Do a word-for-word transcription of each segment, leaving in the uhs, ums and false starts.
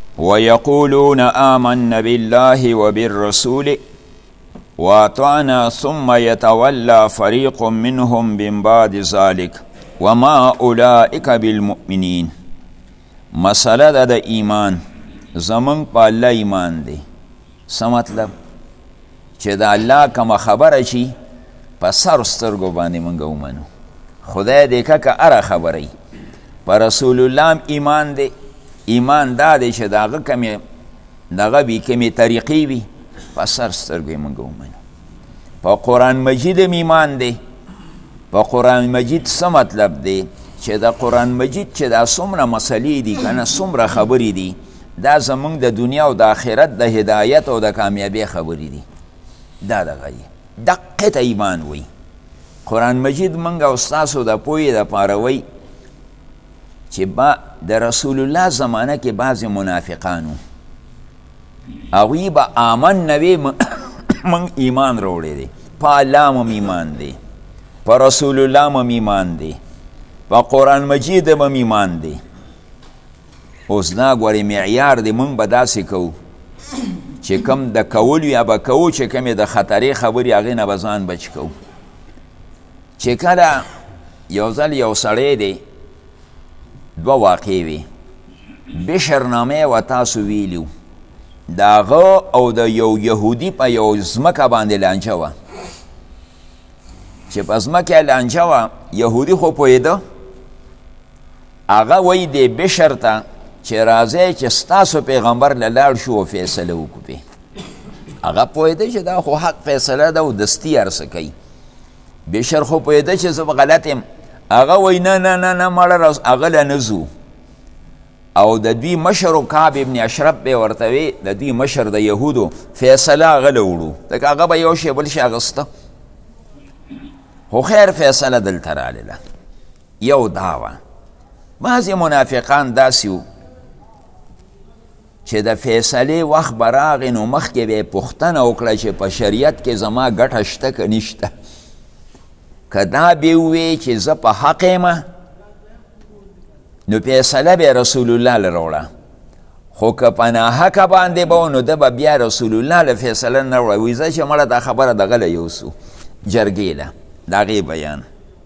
ويقولون آمنا بالله وبالرسول واطعنا ثم يتولى فريق منهم من بعد ذلك وما اولئك بالمؤمنین. مسله ده د ایمان زمون په الله ایمان دی. څه مطلب؟ چې د الله کومه خبره شي په سر سترګو باندې مونږ ومنو. خدای دې که که هره خبره په رسول الله ایمان دی. ایمان دا دی چې د هغه کمې دغه وي کمې طریقې وي په سر سترګو یې مونږ ومنو. په قرآن مجید هم ایمان دی. په قرآن مجید څه مطلب دی؟ چې د قرآن مجید چې دا څومره مسلې دي که نه څومره خبرې دي دا زمونږ د دنیا او د آخرت د هدایت او د کامیابۍ خبرې دي. دا دغه یې دقې ته ایمان وی. قرآن مجید مونږ او ستاسو د پوهې دپاره وی چې با د رسول الله زمانه کې بعضې منافقانو هغوی به آمن نوی من ایمان روڑے دی. پا اللہ مم ایمان دی، پا رسول اللہ مم ایمان دی، پا قرآن مجید مم ایمان دی. اوس دا گوری معیار دی من بدا سکو چه کم دا کول یا با کو چه کمی دا خطری خبری آغی نبزان بچ کو. چه کلا یو ځل یو سړی دی دو واقعی وی. بشرنامه و تاسو ویلیو دا غا او دا یو یهودی پا یو زمکه بانده لانچه و چه پا زمکه لانچه و یهودی خو پویده آغا وی دی بشر تا چه رازه چه ستاسو پیغمبر للار شو و فیصله وکو پی. آغا پویده چه دا خو حق فیصله دا و دستی ارسکی. بشر خو پویده چه زب غلطیم. آغا وی نه نه نه نه مالا راز آغا لنزو او د دوی مشر و کعب ابن اشرف به ورتوی د دوی مشر د یهودو فیصله هغه لوړو دک هغه به یو شی بل شی اغسته. خو خیر فیصله دلته راغله. یو داوه بعضې منافقان داسې و چې د فیصلې وخت به راغې نو مخکې به یې پوښتنه وکړه چې په شریعت کې زما ګټه شته که نشته. که دا به ووی چې زه په حق یم نو فیصله به رسول الله لروړه. خو که په ناحقه باندې به و نو ده به بیا رسول الله له فیصله نه وړه. وایي زه چې مړه دا خبره دغه له یوسو جرګې له د هغې بیان.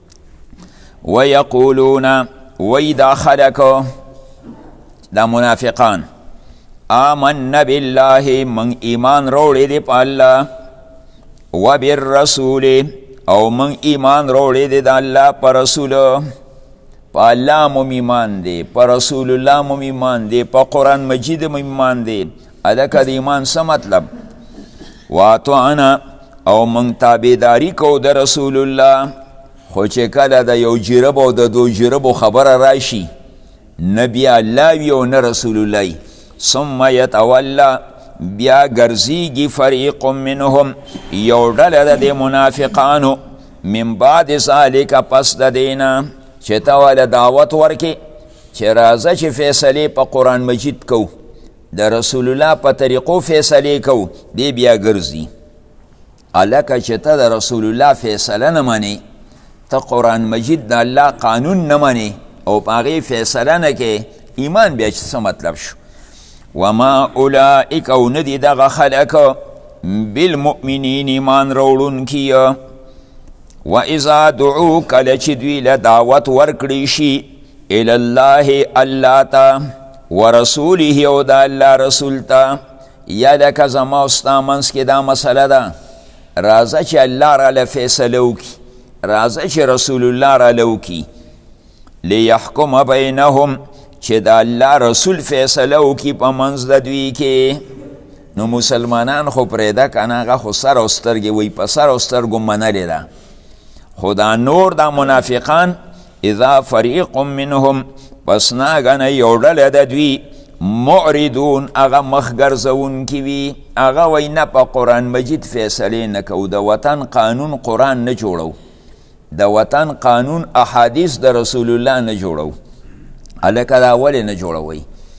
ویقولون وی دا خلک دا منافقان آمنا بالله من ایمان روړی دی په الله و بالرسول او من ایمان روړی دی د الله په رسول. پا اللہ مم ایمان دی، پا رسول اللہ مم ایمان دی، پا قرآن مجید مم ایمان دی. ادکا دی ایمان سا مطلب واتوانا او من تابیداری کو دا رسول اللہ. خو چه کلا دا یو جرب او دا دو جرب خبر راشی نبی اللہ وی او نرسول اللہ ثم یتولا بیا گرزیگی فریق منهم یو ڈل دا دی منافقانو من بعد ذالک پس دا دینا چه تا والا دعوت ورکی چه رازه چه فیصله پا قرآن مجید کو دا رسول الله پا طریقو فیصله کو دی بیا گرزی. علاکه چه تا دا رسول الله فیصله نمانی تا قرآن مجید دا اللہ قانون نمانی او پاگی فیصله نکه ایمان بیا چه مطلب شو. وما اولائک او ندی دا خلق بالمؤمنین ایمان روڑون کیا. و اذا دعو کل چی دوی لدعوت ورکڑی شی الاللہ اللہ تا و رسوله او دا اللہ رسول تا. یا لکا زما استامنس کی دا مسئلہ دا رازا چی اللہ را لفیصلو کی رازا چی رسول اللہ را لو کی لیحکم بینهم چی دا اللہ رسول فیصلو کی پا منز دا دوی کی. نو مسلمانان خو پریده کناغا خو سر استرگی وی پا سر استرگو منلی دا. خدا نور دا منافقان اذا فریق منهم پس ناگن یوڑل دا دوی معردون اغا مخگرزون کیوی اغا وی نا پا قرآن مجید فیصله نکو دا وطن قانون قرآن نجوڑو دا وطن قانون احادیث دا رسول اللہ نجوڑو علکا دا ولی نجوڑوی.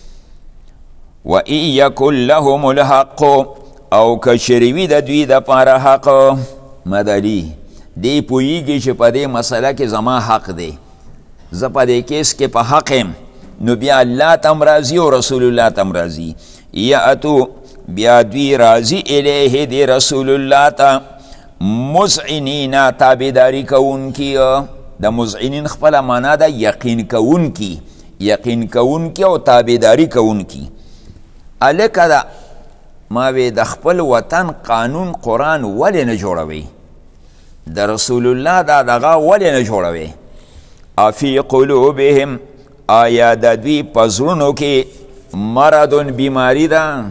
و ای یکن لهم الحق او کشریوی دا دوی دا پارا حق مدلی دی پویگی چه پا دی مسئلہ که زما حق دی زه پا دی کیس که پا حقیم نو بیا الله تم راضي او رسول الله تم راضي. یاتو بیا دوی راضي الیه دی رسول الله ته مذعنین تابعداري کوونکي. د مذعنین خپله معنا ده یقین کوونکي، یقین کوونکي او تابعداري کوونکي. هلکه ده ما وی د خپل وطن قانون قرآن ولې نه جوړوي؟ د رسول الله دا دغه ولې نه جوړوي؟ افی قلوبهم آیا د دوی په زړونو کې مرض بیماری ده؟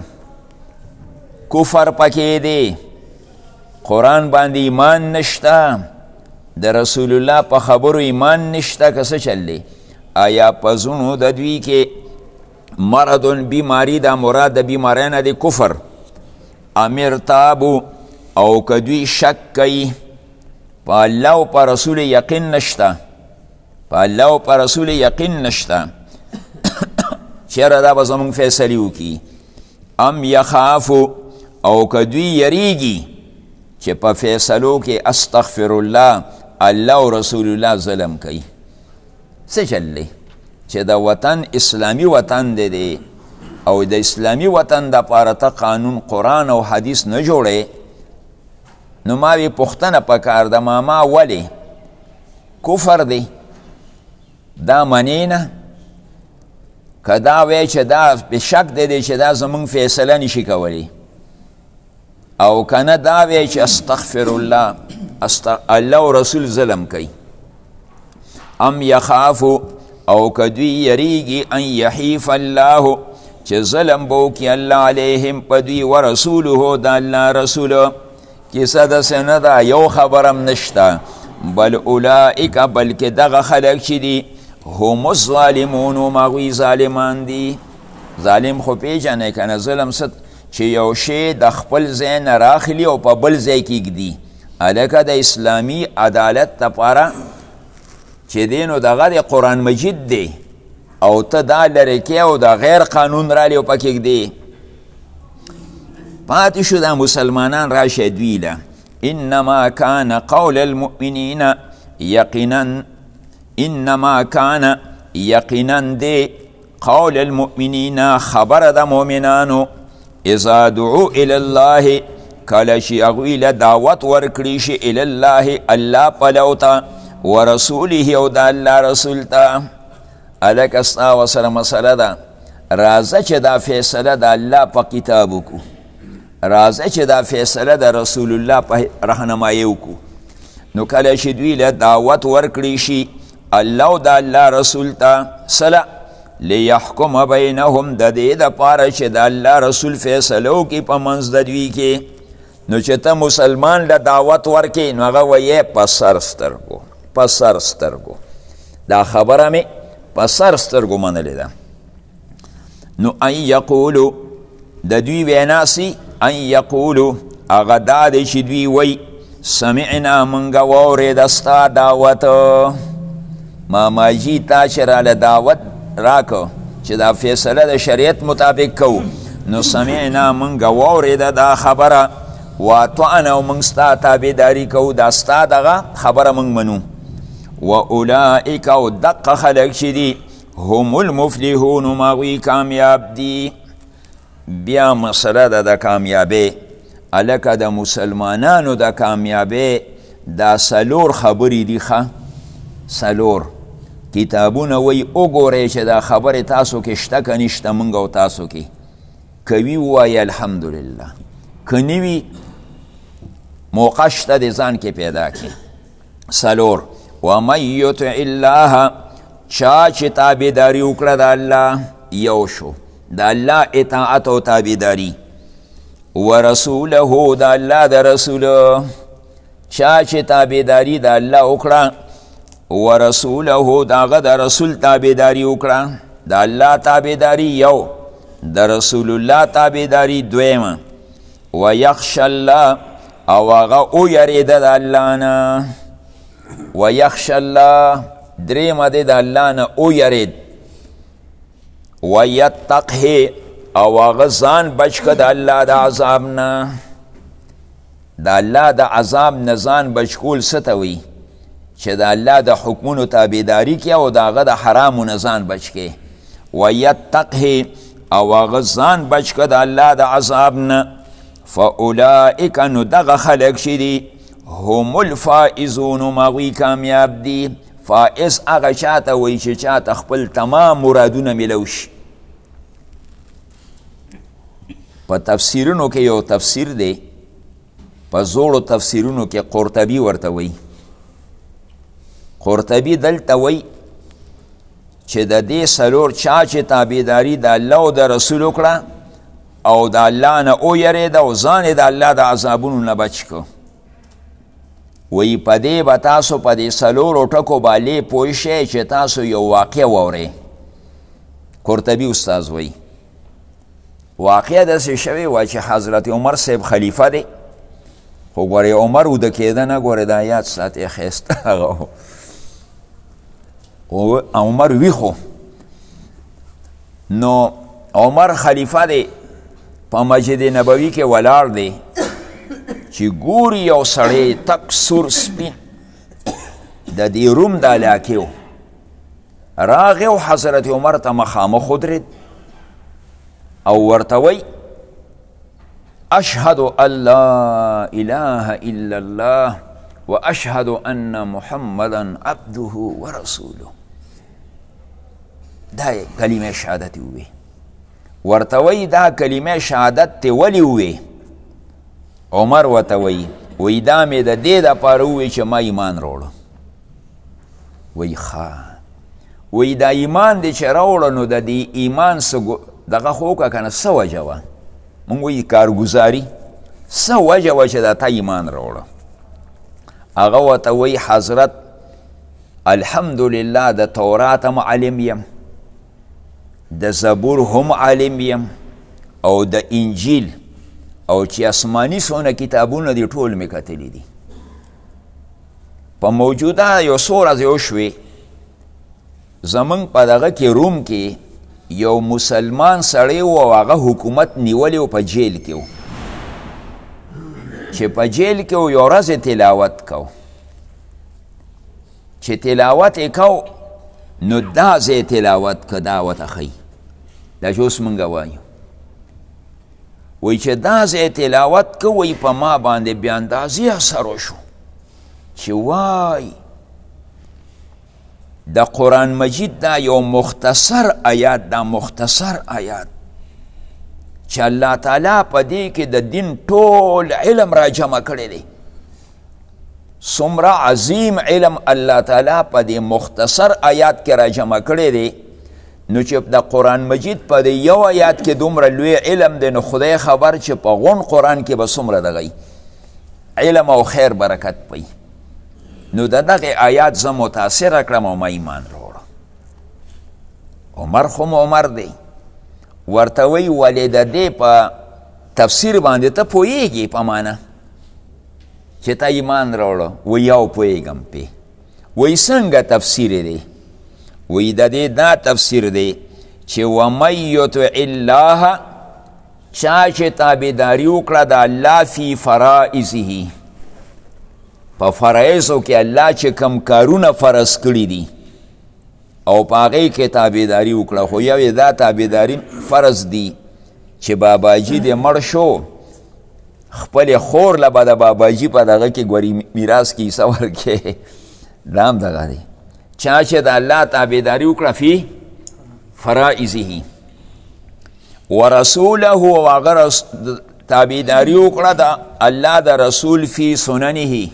کفر پکې دی، قرآن باندې ایمان نشته، د رسول الله په خبرو ایمان نشته که څه چل دی؟ آیا په زړونو د دوی کې مرض بیماری ده، مراد د بیماری نه دی کفر. ام ارتابو او که دوی شک کوي په الله او په رسول یقین نشته، په الله او په رسول یقین نشته چیرې دا به زمونږ فیصلې وکړي. ام یخافو او که دوی یریږي چې په فیصلو کې استغفر الله الله او رسول الله ظلم کوي. څه چل دی چې د وطن اسلامی وطن دی دی او د اسلامی وطن د پاره ته قانون قرآن او حدیث نه جوړی، نو ما وی پوښتنه پکار ده ماما ولې کفر دی؟ دا منې نه که دا وی چې دا بشک دی دی چې دا زمونږ فیصله نشي کولی، او کنه دا وی چې استغفر الله الله او رسول ظلم کوي. ام یخافو او که دوی یریږي ان یحیف الله چې ظلم به وکړي الله علیهم په دوی و رسوله د الله رسول. کیسه داسې نه ده، یو خبرم نشته، بل اولئک بلکې دغه خلک چې دي هم الظالمون هم هغوی ظالمان دي. ظالم خو پیژنئ که نه، ظلم څه چې یو شی د خپل ځای نه راخلي او په بل ځای کې ږدي. هلکه د اسلامي عدالت دپاره چې دی نو دغه د قرآن مجید دی او ته دا لرې کې او د غیر قانون رالی او پکې ږدي. پاتې شو دا مسلمانان راشه دوی له انما کان قول المؤمنین یقینا انما کان یقینا دی قول المؤمنین خبر د مؤمنانو اذا دعو الی الله کله چې هغوی له دعوت ورکړي شي الی الله الله پلو ته ورسوله او د الله رسول ته. هلکه ستا ورسره مسله ده، راځه چې دا فیصله د الله په کتاب وکړو، راځه چې دا فیصله د رسول الله په رهنمایي وکړو. نو کله چې دوی له دعوت ورکړي شي الله او د الله رسول ته سله لیحکم بینهم د دې دپاره چې د الله رسول فیصله وکړي په منځ د دوی کې. نو چې ته مسلمان له دعوت ورکړې نو هغه ویې په سر سترګو په سر سترګو دا خبره مې په سر سترګو منلې ده. نو ان یقولو د دوی ویناسي ان یقولو هغه دا دی چې دوی وی سمعنا منګه واورېده ستا دعوت، ماماجي تا چې راله دعوت راکو چې دا فیصله د شریعت مطابق کو، نو سمعنا منګه واورېده دا خبره واطعنا او منګ ستا تابعداري کوو، دا ستا دغه خبره منګ منو. و اولئک او دقه خلق چې دي هم المفلحون هم هغوی کامیاب دي. بیا مسله ده د کامیابۍ. هلکه د مسلمانانو د کامیابۍ دا څلور خبرې دي ښه څلور کتابونه وی وګورئ چې دا خبرې تاسو کې شته که نشته موږ او تاسو کې که وي ووایي الحمدلله، که نه وي موقع شته د ځان کې پیدا کړي. څلور ومن یطع الله چا چې تابعداري وکړه د الله، یو شو د الله اطاعت او تابعداري، ورسوله د الله د رسول چا چې تابعداري د الله وکړه، ورسوله د هغه د رسول تابعداري وکړه، د الله تابعداري یو، د رسول الله تابعداري دویمه، ویخشى الله او هغه ویریده د الله نه، ویخشى الله دریمه دی د الله نه ویرید، ویتقه او هغه ځان بچ که د الله د عذاب نه. د الله د عذاب نه ځان بچ کول څه ته وي؟ چې د الله د حکمونو تابعداري کې او د هغه د حرامو نه ځان بچ کې. ویتقه او هغه ځان بچ که د الله د عذاب نه فاولئک نو دغه خلک چې دي هم الفائزون مغوی کامیاب دي. فائز هغه چاته وایي چې چاته خپل تمام مرادونه میلو شي. په تفسیرونو کې یو تفسیر دی، په زوړو تفسیرونو کې قرطبي ورته وایي. قرطبي دلته وایي چې د دې څلور چا چې تابعداري د الله او د رسول وکړه او د الله نه ویرېده او ځان یې د الله د عذابونو نه بچ کړه، وی په دې به تاسو په دې څلورو ټکو باندې پوه شئ چې تاسو یو واقع واورئ. قرطبي استاذ وی واقع داسې شوې وه چې حضرت عمر صاحب خلیفه دی، خو ګورې عمر اوده کېده نه، ګورې دا یاد ساتې ښایسته هغه و عمر ویښو. نو عمر خلیفه دی، په مسجد نبوي کې ولاړ دی چې ګوري یو سړی تک سور سپین د دې روم د علاقې و، راغی او حضرت عمر ته مخامخ ودرېد او ورته وی اشهد ان لا اله الا الله و اشهد ان محمدا عبده و رسوله. دا کلمه شهادت وی، ورته وی دا کلمه شهادت ته ولی وی؟ عمر ورته وی وی دا مې د دې دپاره ووی چې ما ایمان راوړه. وی ښه، وی دا ایمان دی چې راوړه نو د دې ایمان څه دغه خو وکړه که نه، څه وجه وه؟ مونږ وایي کارګزاري، څه وجه وه چې دا تا ایمان راوړه؟ هغه ورته وی حضرت الحمدلله د تورات هم عالم یم، د زبور هم عالم یم، او د انجیل او چې آسماني څونه کتابونه دي ټول مې کتلي دي. په موجوده یو څو ورځې وشوې زمونږ په دغه کې روم کې یو مسلمان سړی و او هغه حکومت نیولی و په جیل کې و، چې په جیل کې و یو ورځ تلاوت کو، چې تلاوت یې کو نو دا ځای تلاوت که دا ورته ښیي، دا چې اوس مونږ وایو، وی چې دا ځای تلاوت که وی په ما باندې بیا اندازې اثر وشو چې وای د قرآن مجید دا یو مختصر آیات، دا مختصر آیات چې الله تعالی په دې کې د دین ټول علم را جمع کړی دی. څومره عظیم علم الله تعالی په دې مختصر آیات کې را جمع کړی دی، نو چې د قرآن مجید په دې یو آیات کې دومره لوی علم دی، نو خدای خبر چې په غون قرآن کې به څومره دغی علم او خیر برکت پی. نو د دغه آیات زه متاثره کړم او ما ایمان راوړه. عمر خو عمر دی، ورته وی ولې د دې په تفسیر باندې ته پوهیږي په معنا چې تا ایمان راوړه؟ وی یو پوهیږم پې. وی څنګه تفسیر دی؟ وی د دې دا تفسیر دی چې ومن یطع الله، چا چې تابعداري وکړه د الله فی فرائضه، په فرایضو کې الله چې کم کارونه فرض کړي دي او په هغې کې تابعداري وکړه. خو یو دا تابعداري فرض دي چې باباجي دې مړ شو، خپل خور له به د باباجي په دغه کې ګوري میراث کې حصه ورکړې، دا هم دغه دی. چا چې د الله تابعداري وکړه فی فرائضه ورسوله، او هغه تابعداري وکړه د الله د رسول فی سننه،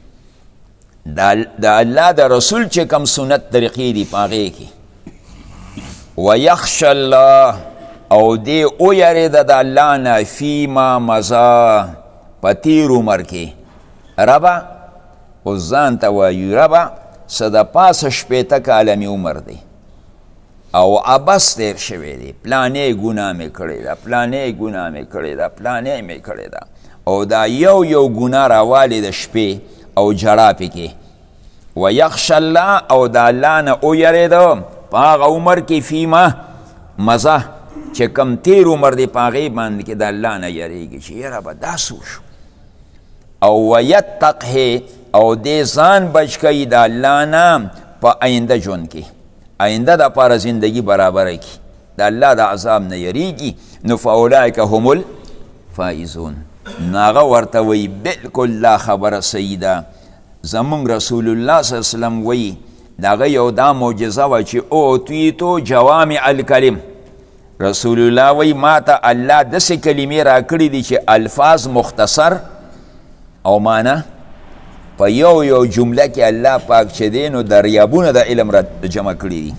د الله د رسول چې کم سنت طریقې دي په هغې کې. ویخشى الله، او دی ویرېده د الله نه فیما مضی، په تیر عمر کې. ربه اوس ځان ته وایو ربه څه د پاسه شپېته کاله مې عمر دی او عبس تیر شوی دی، پلانې ګناه مې کړې ده، پلانې ګناه مې کړې ده، پلانې مې کړې ده، او دا یو یو ګناه راوالې د شپې او جړا پکې. ویخشى الله، او د الله نه ویرېده په هغه عمر کې فیما مضی چې کم تیر عمر دی په هغې باندې کې د الله نه یریږي چې یاره به دا څه وشو. او ویتقه، او دې ځان بچ کوي د الله نه په آینده ژوند کې، آینده دپاره زندگی برابره کی. د الله د عذاب نه یریږي نو فاولئک هم الفائزون. ناغه ورته وی بالکل دا خبره صحیح ده. زمونږ رسول الله صلی الله علیه وسلم وی دغه یو دا معجزه وه چې اوتیتو جوامع الکلم. رسول الله وی ما ته الله داسې کلمې راکړي دي چې الفاظ مختصر او معنی په یو یو جمله کې الله پاک چې دی نو دریابونه د علم را جمع کړي دي.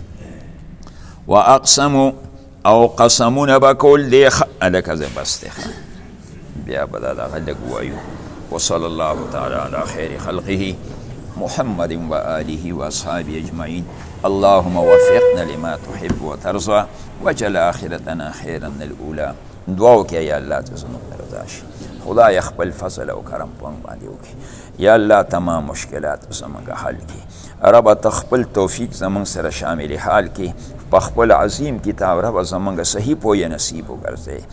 و اقسمو او قسمونه به کول دی هلکه زه بس دی بیا به دا دغه لږ ووایو. وصلی الله تعالی علی خیر خلقه محمد و آله و اصحابه اجمعین. اللهم وفقنا لما تحب وترضى وجل آخرتنا خیرا من الاولى. دعا وکړه یا الله ته زموږ رضا شي. خدای خپل فضل او کرم په موږ باندې وکړي. یا الله تمام مشکلات زموږ حل کړي. رب ته خپل توفیق زموږ سره شامل حال کړي. په خپل عظیم کتاب رب زموږ صحیح پوهه نصیب وګرځوي.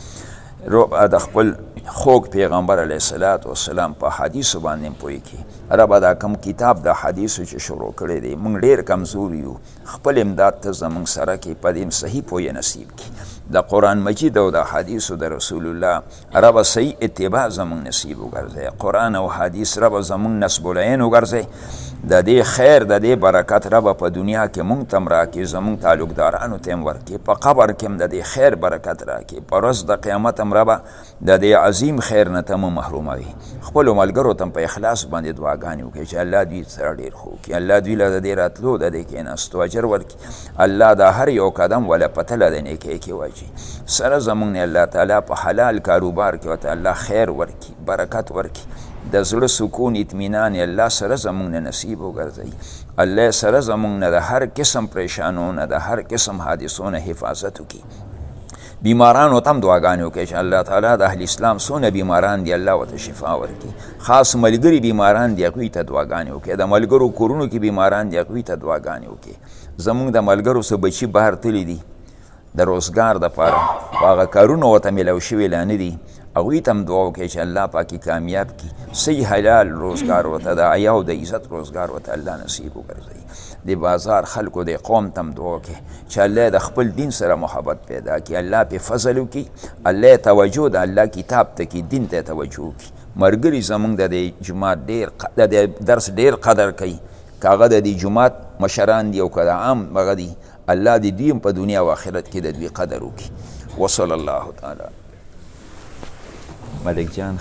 رب د خپل خوږ پیغمبر علیه الصلاة والسلام په حدیثو باندې پوهې کړي. رب دا کم کتاب د حدیثو چې شروع کړی دی موږ ډېر کمزور یو. خپل امداد ته زموږ سره کې په دې صحیح پوهه نصیب کړي. د قرآن مجید او د حدیثو د رسول الله رب صحیح اتباع زموږ نصیب وګرځوي. قرآن او حدیث رب زموږ نصب العین وګرځوي. د دې خیر د دې برکت رب په دنیا کې مونږ ته هم راکړي. زموږ تعلقدارانو ته هم ورکړي. په قبر کې هم د دې خیر برکت راکړي. په ورځ د قیامت هم رب د دې عظیم خیر نه ته مو محروموي. خپلو ملګرو ته هم په اخلاص باندې دعاګانې وکړي چې الله دوی سره ډېر ښه وکړي. الله دوی له د دې راتلو د دې کېناستو اجر ورکړي. الله دا هر یو قدم وله په تله د نیکۍ کې واچي. سره زمونږ نه الله تعالی په حلال کاروبار کې ورته الله خیر ورکړي برکت ورکړي. د زړه سکون اطمینان الله سره زمونږ نه نصیب وګرځوي. الله سره زمونږ نه د هر قسم پریشانو نه د هر قسم حادثو نه حفاظت وکړي. بیمارانو ته هم دعاګانې وکړي چې الله تعالی د اهل اسلام څونه بیماران دي الله ورته شفا ورکړي. خاص ملګري بیماران دي هغوی ته دعاګانې وکړي. د ملګرو کورونو کې بیماران دي هغوی ته دعاګانې وکړي. زمونږ د ملګرو څه بچي بهر تللي دي د روزګار دپاره خو هغه کارونه ورته میلاو شوي لا نه دي. هغوی ته هم دعا وکړي چې الله پاکې کامیاب کړي. صحیح حلال روزګار ورته د حیا او د عزت روزګار ورته الله نصیب وګرځوي. د بازار خلکو د قوم ته هم دعا وکړي چې الله د خپل دین سره محبت پیدا کړي. الله پې فضل وکړي. الله توجه د الله کتاب ته کړي. دین ته توجه وکړي. ملګري زمونږ د دې جومات ډېر د دې درس ډېر قدر کوي. که هغه د دې جومات مشران دي او که د عام هغه دي الله دې دوی هم په دنیا او آخرت کې د دوی قدر وکړي. وصلی الله تعالی ملک جان